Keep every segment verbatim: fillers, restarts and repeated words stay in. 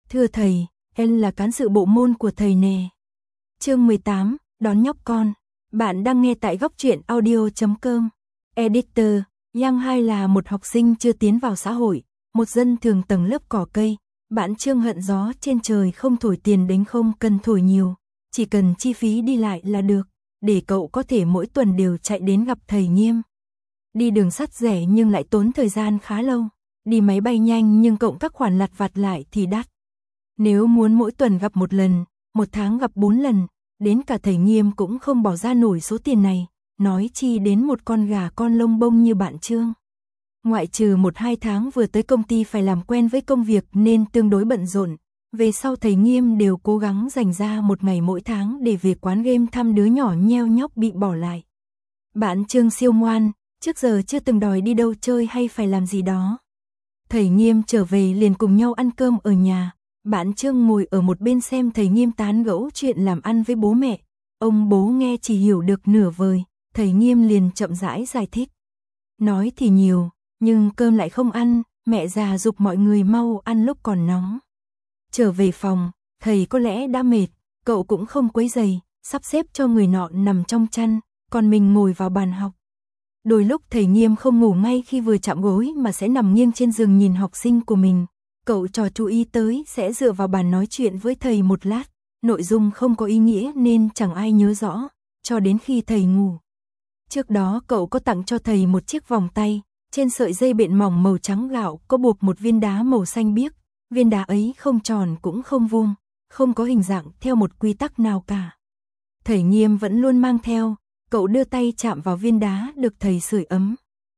Thưa thầy, em là cán sự bộ môn của thầy nè. Chương mười tám, đón nhóc con. Bạn đang nghe tại góc truyện audio chấm com. Editor, Yang Hai là một học sinh chưa tiến vào xã hội, một dân thường tầng lớp cỏ cây. Bạn Trương hận gió trên trời không thổi tiền đến không cần thổi nhiều, chỉ cần chi phí đi lại là được, để cậu có thể mỗi tuần đều chạy đến gặp thầy Nghiêm. Đi đường sắt rẻ nhưng lại tốn thời gian khá lâu, đi máy bay nhanh nhưng cộng các khoản lặt vặt lại thì đắt. Nếu muốn mỗi tuần gặp một lần, một tháng gặp bốn lần, đến cả thầy Nghiêm cũng không bỏ ra nổi số tiền này, nói chi đến một con gà con lông bông như bạn Trương. Ngoại trừ một hai tháng vừa tới công ty phải làm quen với công việc nên tương đối bận rộn, về sau thầy Nghiêm đều cố gắng dành ra một ngày mỗi tháng để về quán game thăm đứa nhỏ nheo nhóc bị bỏ lại. Bạn Trương siêu ngoan, trước giờ chưa từng đòi đi đâu chơi hay phải làm gì đó. Thầy Nghiêm trở về liền cùng nhau ăn cơm ở nhà, bạn Trương ngồi ở một bên xem thầy Nghiêm tán gẫu chuyện làm ăn với bố mẹ. Ông bố nghe chỉ hiểu được nửa vời, thầy Nghiêm liền chậm rãi giải thích. Nói thì nhiều, nhưng cơm lại không ăn, mẹ già giục mọi người mau ăn lúc còn nóng. Trở về phòng, thầy có lẽ đã mệt, cậu cũng không quấy rầy, sắp xếp cho người nọ nằm trong chăn, còn mình ngồi vào bàn học. Đôi lúc thầy Nghiêm không ngủ ngay khi vừa chạm gối mà sẽ nằm nghiêng trên giường nhìn học sinh của mình. Cậu trò chú ý tới sẽ dựa vào bàn nói chuyện với thầy một lát, nội dung không có ý nghĩa nên chẳng ai nhớ rõ, cho đến khi thầy ngủ. Trước đó cậu có tặng cho thầy một chiếc vòng tay, trên sợi dây bện mỏng màu trắng gạo có buộc một viên đá màu xanh biếc, viên đá ấy không tròn cũng không vuông, không có hình dạng theo một quy tắc nào cả. Thầy Nghiêm vẫn luôn mang theo, cậu đưa tay chạm vào viên đá được thầy sưởi ấm.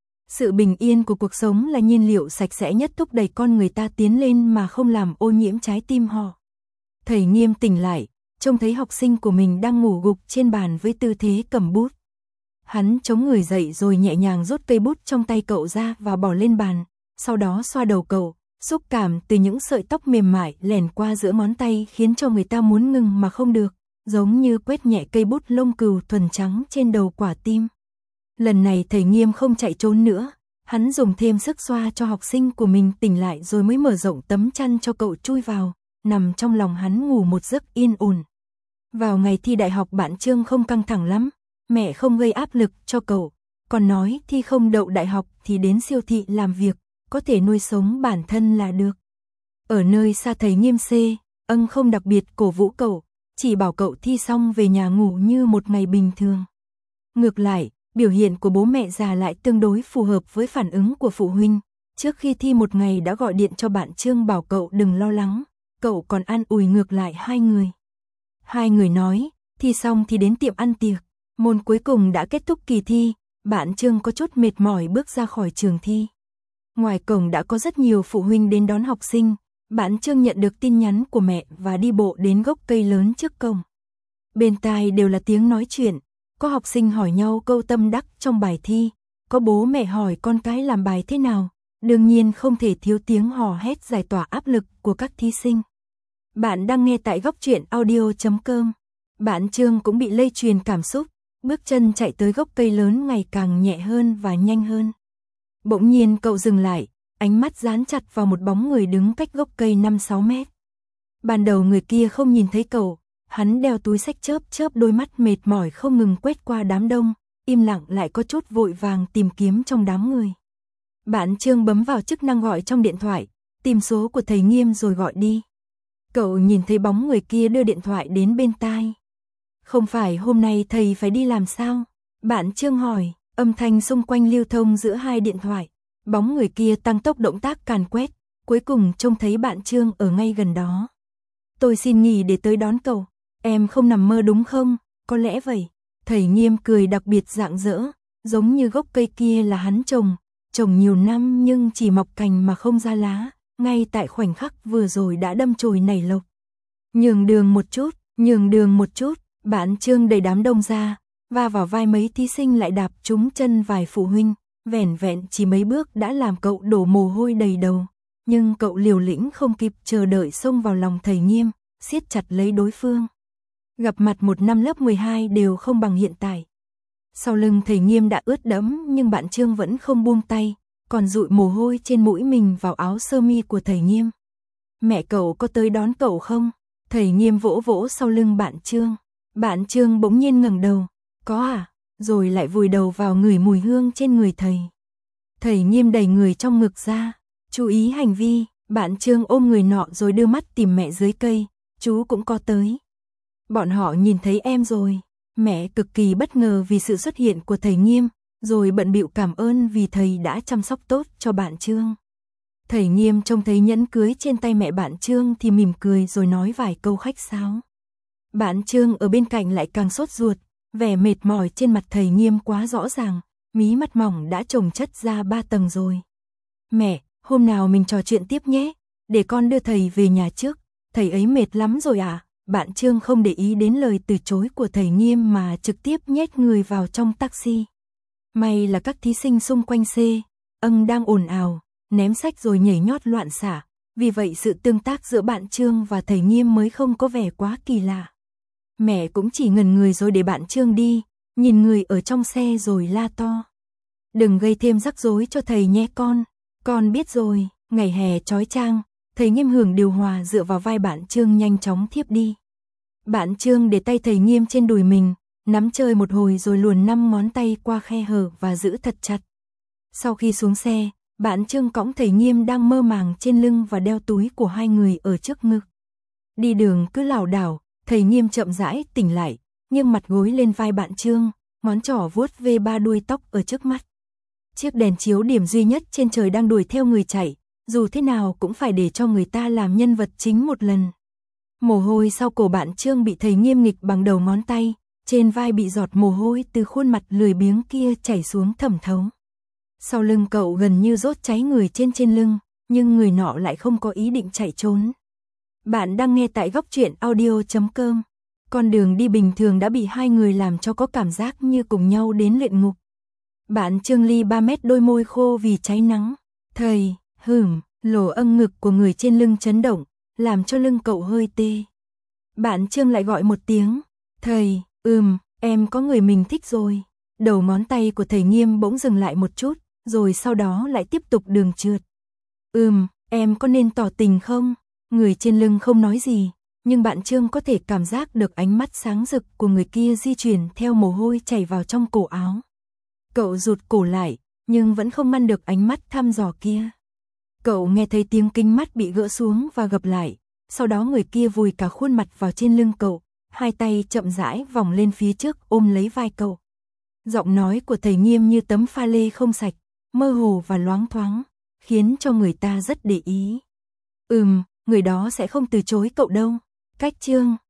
Sự bình yên của cuộc sống là nhiên liệu sạch sẽ nhất thúc đẩy con người ta tiến lên mà không làm ô nhiễm trái tim họ. Thầy Nghiêm tỉnh lại, trông thấy học sinh của mình đang ngủ gục trên bàn với tư thế cầm bút. Hắn chống người dậy rồi nhẹ nhàng rút cây bút trong tay cậu ra và bỏ lên bàn, sau đó xoa đầu cậu, xúc cảm từ những sợi tóc mềm mại lẻn qua giữa ngón tay khiến cho người ta muốn ngừng mà không được, giống như quét nhẹ cây bút lông cừu thuần trắng trên đầu quả tim. Lần này thầy Nghiêm không chạy trốn nữa, hắn dùng thêm sức xoa cho học sinh của mình tỉnh lại rồi mới mở rộng tấm chăn cho cậu chui vào, nằm trong lòng hắn ngủ một giấc yên ổn. Vào ngày thi đại học bạn Trương không căng thẳng lắm, mẹ không gây áp lực cho cậu, còn nói thi không đậu đại học thì đến siêu thị làm việc, có thể nuôi sống bản thân là được. Ở nơi xa thầy Nghiêm C, ân không đặc biệt cổ vũ cậu, chỉ bảo cậu thi xong về nhà ngủ như một ngày bình thường. Ngược lại, biểu hiện của bố mẹ già lại tương đối phù hợp với phản ứng của phụ huynh. Trước khi thi một ngày đã gọi điện cho bạn Trương bảo cậu đừng lo lắng, cậu còn an ủi ngược lại hai người. Hai người nói, thi xong thì đến tiệm ăn tiệc, môn cuối cùng đã kết thúc kỳ thi, bạn Trương có chút mệt mỏi bước ra khỏi trường thi. Ngoài cổng đã có rất nhiều phụ huynh đến đón học sinh, bạn Trương nhận được tin nhắn của mẹ và đi bộ đến gốc cây lớn trước cổng. Bên tai đều là tiếng nói chuyện. Có học sinh hỏi nhau câu tâm đắc trong bài thi, có bố mẹ hỏi con cái làm bài thế nào, đương nhiên không thể thiếu tiếng hò hét giải tỏa áp lực của các thí sinh. Bạn đang nghe tại góc truyện audio chấm com. Bạn Trương cũng bị lây truyền cảm xúc, bước chân chạy tới gốc cây lớn ngày càng nhẹ hơn và nhanh hơn. Bỗng nhiên cậu dừng lại, ánh mắt dán chặt vào một bóng người đứng cách gốc cây năm sáu mét. Ban đầu người kia không nhìn thấy cậu. Hắn đeo túi xách chớp chớp đôi mắt mệt mỏi không ngừng quét qua đám đông, im lặng lại có chút vội vàng tìm kiếm trong đám người. Bạn Trương bấm vào chức năng gọi trong điện thoại, tìm số của thầy Nghiêm rồi gọi đi. Cậu nhìn thấy bóng người kia đưa điện thoại đến bên tai. Không phải hôm nay thầy phải đi làm sao? Bạn Trương hỏi, âm thanh xung quanh lưu thông giữa hai điện thoại. Bóng người kia tăng tốc động tác càn quét, cuối cùng trông thấy bạn Trương ở ngay gần đó. Tôi xin nghỉ để tới đón cậu. Em không nằm mơ đúng không? Có lẽ vậy. Thầy Nghiêm cười đặc biệt rạng rỡ, giống như gốc cây kia là hắn trồng, trồng nhiều năm nhưng chỉ mọc cành mà không ra lá, ngay tại khoảnh khắc vừa rồi đã đâm chồi nảy lộc. Nhường đường một chút, nhường đường một chút, bạn Trương đẩy đám đông ra, va vào vai mấy thí sinh lại đạp trúng chân vài phụ huynh, vẻn vẹn chỉ mấy bước đã làm cậu đổ mồ hôi đầy đầu, nhưng cậu liều lĩnh không kịp chờ đợi xông vào lòng thầy Nghiêm, siết chặt lấy đối phương. Gặp mặt một năm lớp mười hai đều không bằng hiện tại. Sau lưng thầy Nghiêm đã ướt đẫm nhưng bạn Trương vẫn không buông tay, còn dụi mồ hôi trên mũi mình vào áo sơ mi của thầy Nghiêm. Mẹ cậu có tới đón cậu không? Thầy Nghiêm vỗ vỗ sau lưng bạn Trương. Bạn Trương bỗng nhiên ngẩng đầu. Có à? Rồi lại vùi đầu vào ngửi mùi hương trên người thầy. Thầy Nghiêm đẩy người trong ngực ra. Chú ý hành vi. Bạn Trương ôm người nọ rồi đưa mắt tìm mẹ dưới cây. Chú cũng có tới. Bọn họ nhìn thấy em rồi. Mẹ cực kỳ bất ngờ vì sự xuất hiện của thầy Nghiêm, rồi bận bịu cảm ơn vì thầy đã chăm sóc tốt cho bạn Trương. Thầy Nghiêm trông thấy nhẫn cưới trên tay mẹ bạn Trương thì mỉm cười rồi nói vài câu khách sáo. Bạn Trương ở bên cạnh lại càng sốt ruột, vẻ mệt mỏi trên mặt thầy Nghiêm quá rõ ràng, mí mắt mỏng đã chồng chất ra ba tầng rồi. Mẹ, hôm nào mình trò chuyện tiếp nhé, để con đưa thầy về nhà trước, thầy ấy mệt lắm rồi à? Bạn Trương không để ý đến lời từ chối của thầy Nghiêm mà trực tiếp nhét người vào trong taxi. May là các thí sinh xung quanh C, âng đang ồn ào, ném sách rồi nhảy nhót loạn xả, vì vậy sự tương tác giữa bạn Trương và thầy Nghiêm mới không có vẻ quá kỳ lạ. Mẹ cũng chỉ ngẩn người rồi để bạn Trương đi, nhìn người ở trong xe rồi la to. Đừng gây thêm rắc rối cho thầy nhé con, con biết rồi. Ngày hè chói chang, thầy Nghiêm hưởng điều hòa dựa vào vai bạn Trương nhanh chóng thiếp đi. Bạn Trương để tay thầy Nghiêm trên đùi mình, nắm chơi một hồi rồi luồn năm ngón tay qua khe hở và giữ thật chặt. Sau khi xuống xe, bạn Trương cõng thầy Nghiêm đang mơ màng trên lưng và đeo túi của hai người ở trước ngực. Đi đường cứ lảo đảo, thầy Nghiêm chậm rãi tỉnh lại, nghiêng mặt gối lên vai bạn Trương, ngón trỏ vuốt ve ba đuôi tóc ở trước mắt. Chiếc đèn chiếu điểm duy nhất trên trời đang đuổi theo người chạy, dù thế nào cũng phải để cho người ta làm nhân vật chính một lần. Mồ hôi sau cổ bạn Trương bị thầy Nghiêm nghịch bằng đầu ngón tay, trên vai bị giọt mồ hôi từ khuôn mặt lười biếng kia chảy xuống thẩm thấu. Sau lưng cậu gần như rốt cháy người trên trên lưng, nhưng người nọ lại không có ý định chạy trốn. Bạn đang nghe tại góc truyện audio chấm com. Con đường đi bình thường đã bị hai người làm cho có cảm giác như cùng nhau đến luyện ngục. Bạn Trương ly ba mét đôi môi khô vì cháy nắng. Thầy, hửm, lỗ âng ngực của người trên lưng chấn động, làm cho lưng cậu hơi tê. Bạn Trương lại gọi một tiếng. Thầy, ừm, em có người mình thích rồi. Đầu ngón tay của thầy Nghiêm bỗng dừng lại một chút, rồi sau đó lại tiếp tục đường trượt. Ừm, em có nên tỏ tình không? Người trên lưng không nói gì, nhưng bạn Trương có thể cảm giác được ánh mắt sáng rực của người kia di chuyển theo mồ hôi chảy vào trong cổ áo. Cậu rụt cổ lại, nhưng vẫn không ngăn được ánh mắt thăm dò kia. Cậu nghe thấy tiếng kính mắt bị gỡ xuống và gập lại, sau đó người kia vùi cả khuôn mặt vào trên lưng cậu, hai tay chậm rãi vòng lên phía trước ôm lấy vai cậu. Giọng nói của thầy Nghiêm như tấm pha lê không sạch, mơ hồ và loáng thoáng, khiến cho người ta rất để ý. Ừm, người đó sẽ không từ chối cậu đâu. Cách Trương,